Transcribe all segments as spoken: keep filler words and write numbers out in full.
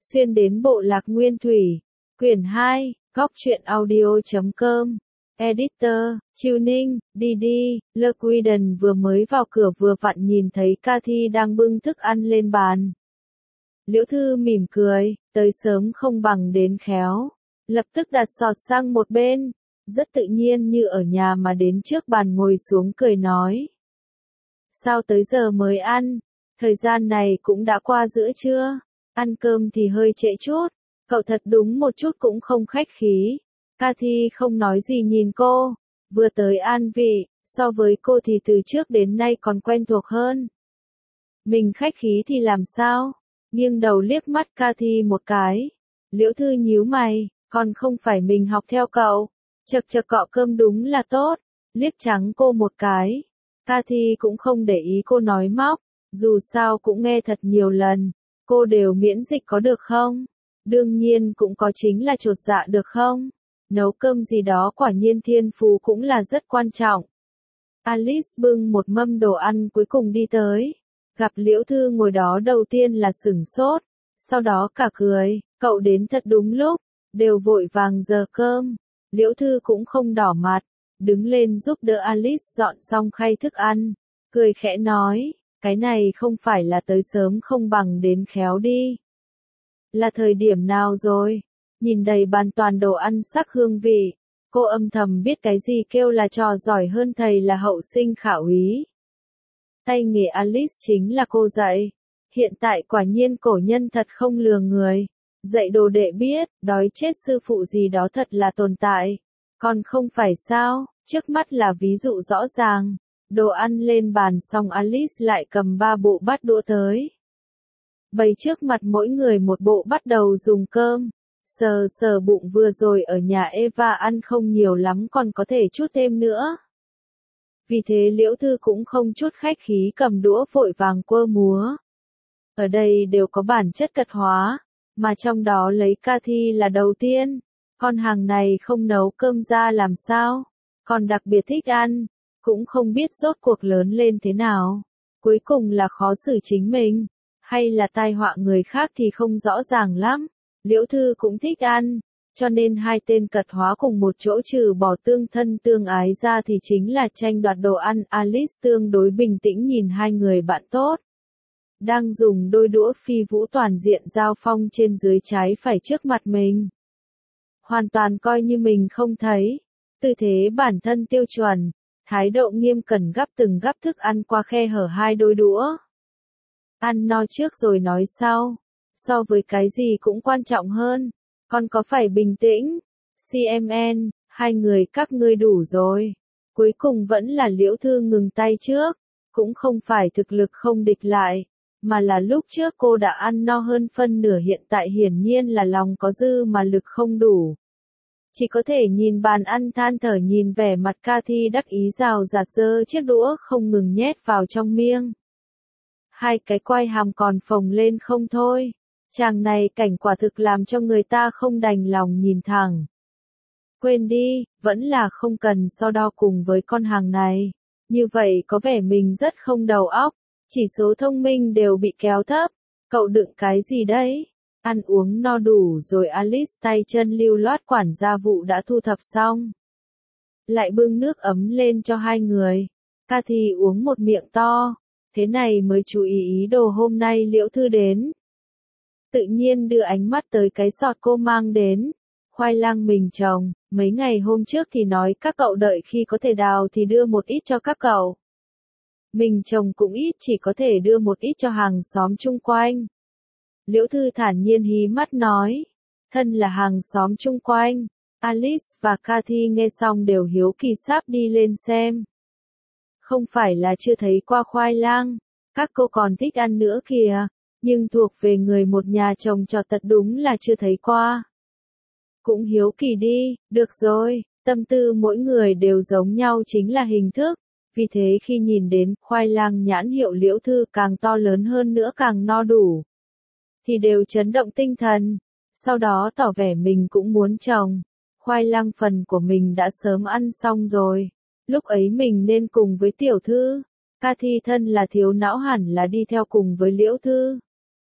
xuyên đến bộ lạc nguyên thủy. Quyển hai, góc truyện audio chấm com. Editor, Chiêu Ninh, Didi, Lequiden vừa mới vào cửa vừa vặn nhìn thấy Cathy đang bưng thức ăn lên bàn. Liễu Thư mỉm cười, tới sớm không bằng đến khéo. Lập tức đặt sọt sang một bên, rất tự nhiên như ở nhà mà đến trước bàn ngồi xuống cười nói. Sao tới giờ mới ăn? Thời gian này cũng đã qua giữa trưa. Ăn cơm thì hơi trễ chút. Cậu thật đúng một chút cũng không khách khí. Cathy không nói gì nhìn cô. Vừa tới an vị, so với cô thì từ trước đến nay còn quen thuộc hơn. Mình khách khí thì làm sao? Nghiêng đầu liếc mắt Cathy một cái. Liễu Thư nhíu mày, còn không phải mình học theo cậu. Chật chật cọ cơm đúng là tốt. Liếc trắng cô một cái. Cathy cũng không để ý cô nói móc. Dù sao cũng nghe thật nhiều lần. Cô đều miễn dịch có được không? Đương nhiên cũng có chính là chột dạ được không? Nấu cơm gì đó quả nhiên thiên phú cũng là rất quan trọng. Alice bưng một mâm đồ ăn cuối cùng đi tới. Gặp Liễu Thư ngồi đó đầu tiên là sửng sốt. Sau đó cả cười, cậu đến thật đúng lúc. Đều vội vàng giờ cơm. Liễu Thư cũng không đỏ mặt. Đứng lên giúp đỡ Alice dọn xong khay thức ăn. Cười khẽ nói, cái này không phải là tới sớm không bằng đến khéo đi. Là thời điểm nào rồi? Nhìn đầy bàn toàn đồ ăn sắc hương vị. Cô âm thầm biết cái gì kêu là trò giỏi hơn thầy là hậu sinh khả úy. Tay nghề Alice chính là cô dạy. Hiện tại quả nhiên cổ nhân thật không lừa người. Dạy đồ đệ biết, đói chết sư phụ gì đó thật là tồn tại. Còn không phải sao, trước mắt là ví dụ rõ ràng. Đồ ăn lên bàn xong Alice lại cầm ba bộ bát đũa tới. Bày trước mặt mỗi người một bộ bắt đầu dùng cơm. Sờ sờ bụng vừa rồi ở nhà Eva ăn không nhiều lắm còn có thể chút thêm nữa. Vì thế Liễu Thư cũng không chút khách khí cầm đũa vội vàng quơ múa. Ở đây đều có bản chất cật hóa, mà trong đó lấy Cathy là đầu tiên. Con hàng này không nấu cơm ra làm sao, còn đặc biệt thích ăn, cũng không biết rốt cuộc lớn lên thế nào. Cuối cùng là khó xử chính mình, hay là tai họa người khác thì không rõ ràng lắm. Liễu Thư cũng thích ăn, cho nên hai tên cật hóa cùng một chỗ trừ bỏ tương thân tương ái ra thì chính là tranh đoạt đồ ăn. Alice tương đối bình tĩnh nhìn hai người bạn tốt. Đang dùng đôi đũa phi vũ toàn diện giao phong trên dưới trái phải trước mặt mình. Hoàn toàn coi như mình không thấy. Tư thế bản thân tiêu chuẩn, thái độ nghiêm cẩn gắp từng gắp thức ăn qua khe hở hai đôi đũa. Ăn no trước rồi nói sau. So với cái gì cũng quan trọng hơn. Con có phải bình tĩnh? xê em en, hai người các ngươi đủ rồi. Cuối cùng vẫn là Liễu Thư ngừng tay trước. Cũng không phải thực lực không địch lại. Mà là lúc trước cô đã ăn no hơn phân nửa hiện tại hiển nhiên là lòng có dư mà lực không đủ. Chỉ có thể nhìn bàn ăn than thở nhìn vẻ mặt Cathy đắc ý rào rạt dơ chiếc đũa không ngừng nhét vào trong miệng. Hai cái quai hàm còn phồng lên không thôi. Chàng này cảnh quả thực làm cho người ta không đành lòng nhìn thẳng. Quên đi, vẫn là không cần so đo cùng với con hàng này. Như vậy có vẻ mình rất không đầu óc. Chỉ số thông minh đều bị kéo thấp. Cậu đựng cái gì đấy? Ăn uống no đủ rồi Alice tay chân lưu loát quản gia vụ đã thu thập xong. Lại bưng nước ấm lên cho hai người. Cathy uống một miệng to. Thế này mới chú ý ý đồ hôm nay Liễu Thư đến. Tự nhiên đưa ánh mắt tới cái sọt cô mang đến. Khoai lang mình trồng, mấy ngày hôm trước thì nói các cậu đợi khi có thể đào thì đưa một ít cho các cậu. Mình trồng cũng ít chỉ có thể đưa một ít cho hàng xóm chung quanh. Liễu Thư thản nhiên hí mắt nói. Thân là hàng xóm chung quanh. Alice và Cathy nghe xong đều hiếu kỳ sáp đi lên xem. Không phải là chưa thấy qua khoai lang. Các cô còn thích ăn nữa kìa. Nhưng thuộc về người một nhà trồng trọt thật đúng là chưa thấy qua. Cũng hiếu kỳ đi, được rồi. Tâm tư mỗi người đều giống nhau chính là hình thức. Vì thế khi nhìn đến khoai lang nhãn hiệu Liễu Thư càng to lớn hơn nữa càng no đủ. Thì đều chấn động tinh thần. Sau đó tỏ vẻ mình cũng muốn trồng. Khoai lang phần của mình đã sớm ăn xong rồi. Lúc ấy mình nên cùng với tiểu thư. Cathy thân là thiếu não hẳn là đi theo cùng với Liễu Thư.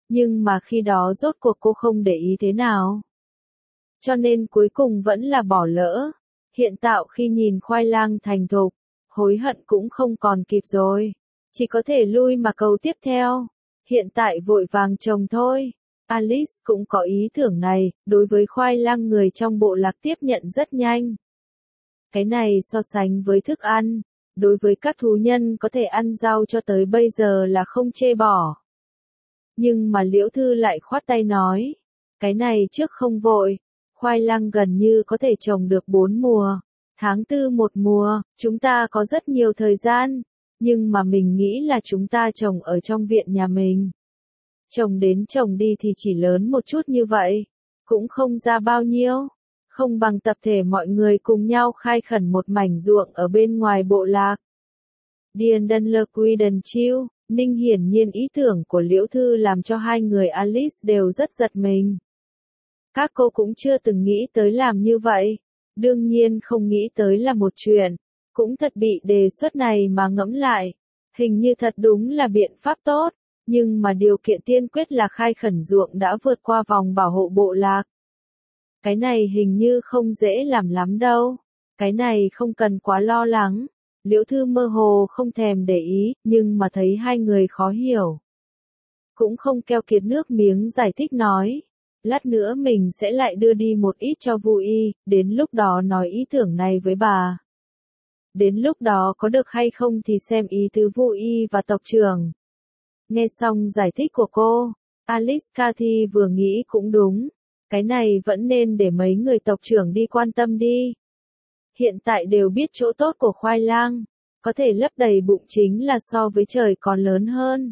nhưng mà khi đó rốt cuộc cô không để ý thế nào. Cho nên cuối cùng vẫn là bỏ lỡ. Hiện tại khi nhìn khoai lang thành thục, hối hận cũng không còn kịp rồi. Chỉ có thể lui mà cầu tiếp theo. Hiện tại vội vàng trồng thôi. Alice cũng có ý tưởng này, đối với khoai lang người trong bộ lạc tiếp nhận rất nhanh. Cái này so sánh với thức ăn, đối với các thú nhân có thể ăn rau cho tới bây giờ là không chê bỏ. Nhưng mà Liễu Thư lại khoát tay nói, cái này trước không vội, khoai lang gần như có thể trồng được bốn mùa, tháng tư một mùa, chúng ta có rất nhiều thời gian, nhưng mà mình nghĩ là chúng ta trồng ở trong viện nhà mình. Trồng đến trồng đi thì chỉ lớn một chút như vậy, cũng không ra bao nhiêu, không bằng tập thể mọi người cùng nhau khai khẩn một mảnh ruộng ở bên ngoài bộ lạc. Điền Đân Lơ Quy Đần Chiêu, Ninh hiển nhiên ý tưởng của Liễu Thư làm cho hai người Alice đều rất giật mình. Các cô cũng chưa từng nghĩ tới làm như vậy, đương nhiên không nghĩ tới là một chuyện, cũng thật bị đề xuất này mà ngẫm lại, hình như thật đúng là biện pháp tốt, nhưng mà điều kiện tiên quyết là khai khẩn ruộng đã vượt qua vòng bảo hộ bộ lạc. Cái này hình như không dễ làm lắm đâu, cái này không cần quá lo lắng. Liễu Thư mơ hồ không thèm để ý, nhưng mà thấy hai người khó hiểu. Cũng không keo kiệt nước miếng giải thích nói. Lát nữa mình sẽ lại đưa đi một ít cho Vu Y, đến lúc đó nói ý tưởng này với bà. Đến lúc đó có được hay không thì xem ý tứ Vu Y và tộc trưởng. Nghe xong giải thích của cô, Alice Cathy vừa nghĩ cũng đúng. Cái này vẫn nên để mấy người tộc trưởng đi quan tâm đi. Hiện tại đều biết chỗ tốt của khoai lang, có thể lấp đầy bụng chính là so với trời còn lớn hơn.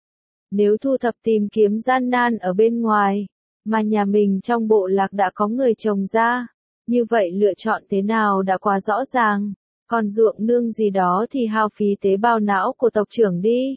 Nếu thu thập tìm kiếm gian nan ở bên ngoài, mà nhà mình trong bộ lạc đã có người trồng ra, như vậy lựa chọn thế nào đã quá rõ ràng, còn ruộng nương gì đó thì hao phí tế bào não của tộc trưởng đi.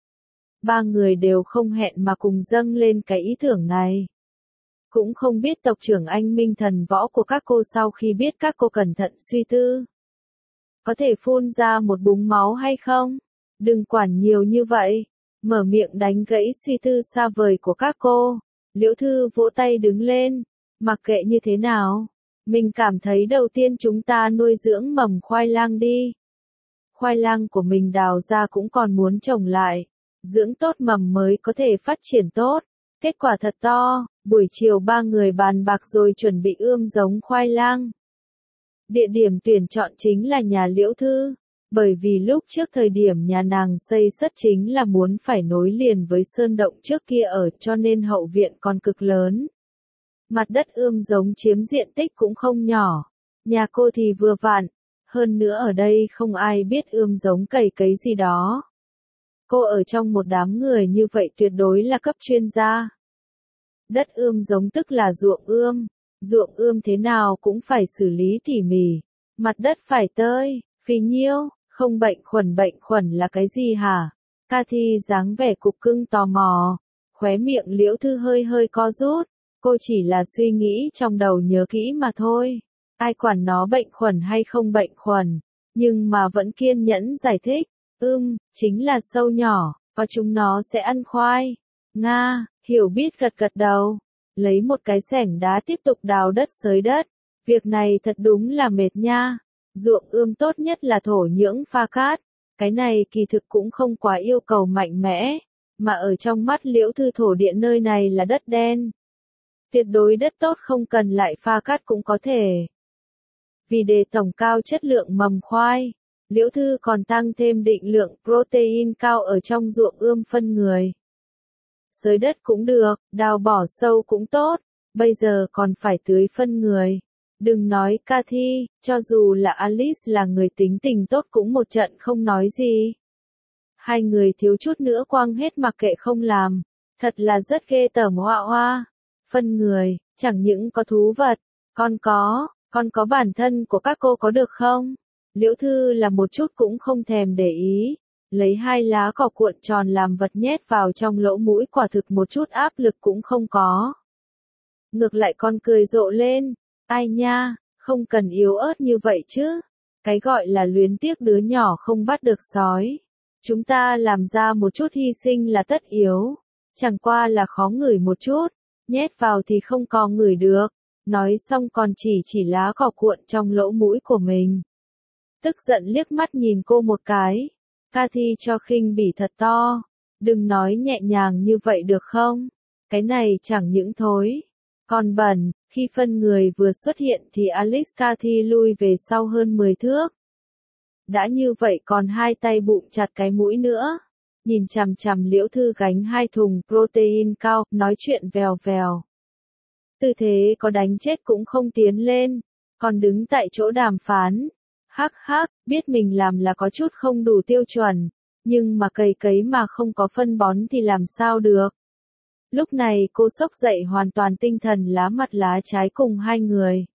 Ba người đều không hẹn mà cùng dâng lên cái ý tưởng này. Cũng không biết tộc trưởng anh minh thần võ của các cô sau khi biết các cô cẩn thận suy tư. Có thể phun ra một búng máu hay không? Đừng quản nhiều như vậy. Mở miệng đánh gãy suy tư xa vời của các cô. Liễu Thư vỗ tay đứng lên. Mặc kệ như thế nào. Mình cảm thấy đầu tiên chúng ta nuôi dưỡng mầm khoai lang đi. Khoai lang của mình đào ra cũng còn muốn trồng lại. Dưỡng tốt mầm mới có thể phát triển tốt. Kết quả thật to, buổi chiều ba người bàn bạc rồi chuẩn bị ươm giống khoai lang. Địa điểm tuyển chọn chính là nhà Liễu Thư, bởi vì lúc trước thời điểm nhà nàng xây sất chính là muốn phải nối liền với sơn động trước kia ở cho nên hậu viện còn cực lớn. Mặt đất ươm giống chiếm diện tích cũng không nhỏ, nhà cô thì vừa vặn, hơn nữa ở đây không ai biết ươm giống cày cấy gì đó. Cô ở trong một đám người như vậy tuyệt đối là cấp chuyên gia. Đất ươm giống tức là ruộng ươm. Ruộng ươm thế nào cũng phải xử lý tỉ mỉ. Mặt đất phải tơi, phì nhiêu, không bệnh khuẩn bệnh khuẩn là cái gì hả? Cathy dáng vẻ cục cưng tò mò. Khóe miệng Liễu Thư hơi hơi co rút. Cô chỉ là suy nghĩ trong đầu nhớ kỹ mà thôi. Ai quản nó bệnh khuẩn hay không bệnh khuẩn. Nhưng mà vẫn kiên nhẫn giải thích. Ưm, chính là sâu nhỏ, có chúng nó sẽ ăn khoai. Nga, hiểu biết gật gật đầu. Lấy một cái xẻng đá tiếp tục đào đất xới đất. Việc này thật đúng là mệt nha. Ruộng ươm tốt nhất là thổ nhưỡng pha cát. Cái này kỳ thực cũng không quá yêu cầu mạnh mẽ. Mà ở trong mắt Liễu Thư thổ địa nơi này là đất đen. Tuyệt đối đất tốt không cần lại pha cát cũng có thể. Vì để tổng cao chất lượng mầm khoai. Liễu Thư còn tăng thêm định lượng protein cao ở trong ruộng ươm phân người. Xới đất cũng được, đào bỏ sâu cũng tốt, bây giờ còn phải tưới phân người. Đừng nói Cathy, cho dù là Alice là người tính tình tốt cũng một trận không nói gì. Hai người thiếu chút nữa quăng hết mặc kệ không làm, thật là rất ghê tởm hoa hoa. Phân người, chẳng những có thú vật, còn có, còn có bản thân của các cô có được không? Liễu Thư là một chút cũng không thèm để ý, lấy hai lá cỏ cuộn tròn làm vật nhét vào trong lỗ mũi quả thực một chút áp lực cũng không có. Ngược lại con cười rộ lên, ai nha, không cần yếu ớt như vậy chứ, cái gọi là luyến tiếc đứa nhỏ không bắt được sói. Chúng ta làm ra một chút hy sinh là tất yếu, chẳng qua là khó ngửi một chút, nhét vào thì không có ngửi được. Nói xong còn chỉ chỉ lá cỏ cuộn trong lỗ mũi của mình. Tức giận liếc mắt nhìn cô một cái. Cathy cho khinh bỉ thật to. Đừng nói nhẹ nhàng như vậy được không? Cái này chẳng những thối, còn bẩn. Khi phân người vừa xuất hiện thì Alice Cathy lui về sau hơn mười thước. Đã như vậy còn hai tay bụng chặt cái mũi nữa. Nhìn chằm chằm Liễu Thư gánh hai thùng protein cao, nói chuyện vèo vèo. Tư thế có đánh chết cũng không tiến lên, còn đứng tại chỗ đàm phán. Hắc hắc, biết mình làm là có chút không đủ tiêu chuẩn, nhưng mà cày cấy mà không có phân bón thì làm sao được. Lúc này cô xốc dậy hoàn toàn tinh thần lá mặt lá trái cùng hai người.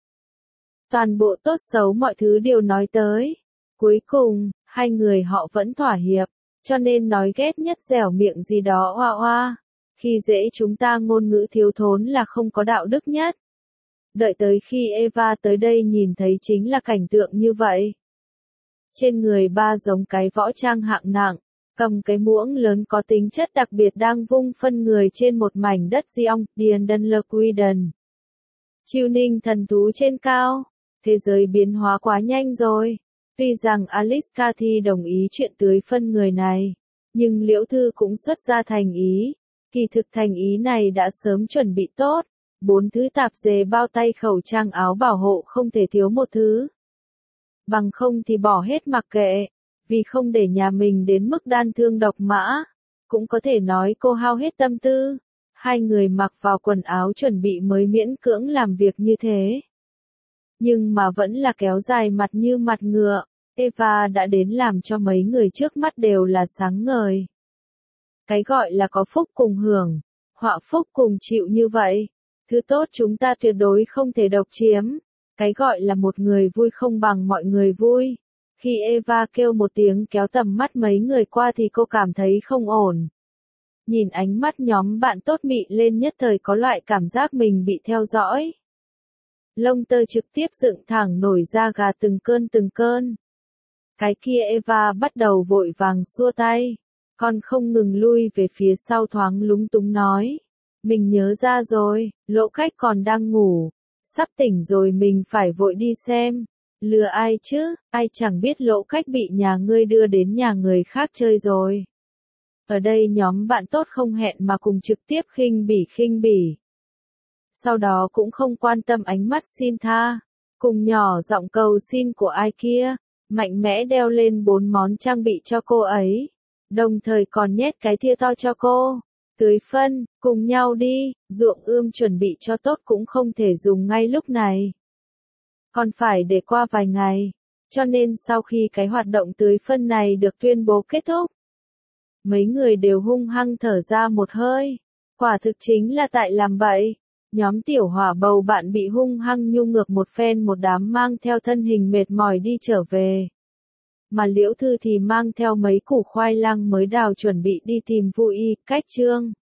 Toàn bộ tốt xấu mọi thứ đều nói tới. Cuối cùng, hai người họ vẫn thỏa hiệp, cho nên nói ghét nhất dẻo miệng gì đó oa oa. Khi dễ chúng ta ngôn ngữ thiếu thốn là không có đạo đức nhất. Đợi tới khi Eva tới đây nhìn thấy chính là cảnh tượng như vậy. Trên người ba giống cái võ trang hạng nặng, cầm cái muỗng lớn có tính chất đặc biệt đang vung phân người trên một mảnh đất Diong, Dienden Lequiden. Chiêu ninh thần thú trên cao, thế giới biến hóa quá nhanh rồi. Tuy rằng Alice Cathy đồng ý chuyện tưới phân người này, nhưng Liễu Thư cũng xuất ra thành ý. Kỳ thực thành ý này đã sớm chuẩn bị tốt, bốn thứ tạp dề bao tay khẩu trang áo bảo hộ không thể thiếu một thứ. Bằng không thì bỏ hết mặc kệ, vì không để nhà mình đến mức đan thương độc mã. Cũng có thể nói cô hao hết tâm tư, hai người mặc vào quần áo chuẩn bị mới miễn cưỡng làm việc như thế. Nhưng mà vẫn là kéo dài mặt như mặt ngựa, Eva đã đến làm cho mấy người trước mắt đều là sáng ngời. Cái gọi là có phúc cùng hưởng, họa phúc cùng chịu như vậy. Thứ tốt chúng ta tuyệt đối không thể độc chiếm. Cái gọi là một người vui không bằng mọi người vui. Khi Eva kêu một tiếng kéo tầm mắt mấy người qua thì cô cảm thấy không ổn. Nhìn ánh mắt nhóm bạn tốt mị lên nhất thời có loại cảm giác mình bị theo dõi. Lông tơ trực tiếp dựng thẳng nổi da gà từng cơn từng cơn. Cái kia Eva bắt đầu vội vàng xua tay. Còn không ngừng lui về phía sau thoáng lúng túng nói. Mình nhớ ra rồi, Lỗ Khách còn đang ngủ. Sắp tỉnh rồi mình phải vội đi xem. Lừa ai chứ, ai chẳng biết Lỗ Khách bị nhà ngươi đưa đến nhà người khác chơi rồi. Ở đây nhóm bạn tốt không hẹn mà cùng trực tiếp khinh bỉ khinh bỉ. Sau đó cũng không quan tâm ánh mắt xin tha. Cùng nhỏ giọng cầu xin của ai kia. Mạnh mẽ đeo lên bốn món trang bị cho cô ấy. Đồng thời còn nhét cái thìa to cho cô. Tưới phân, cùng nhau đi, ruộng ươm chuẩn bị cho tốt cũng không thể dùng ngay lúc này. Còn phải để qua vài ngày. Cho nên sau khi cái hoạt động tưới phân này được tuyên bố kết thúc, mấy người đều hung hăng thở ra một hơi. Quả thực chính là tại làm bậy. Nhóm tiểu hỏa bầu bạn bị hung hăng nhu ngược một phen một đám mang theo thân hình mệt mỏi đi trở về. Mà Liễu Thư thì mang theo mấy củ khoai lang mới đào chuẩn bị đi tìm Vu Y, Cách Trương.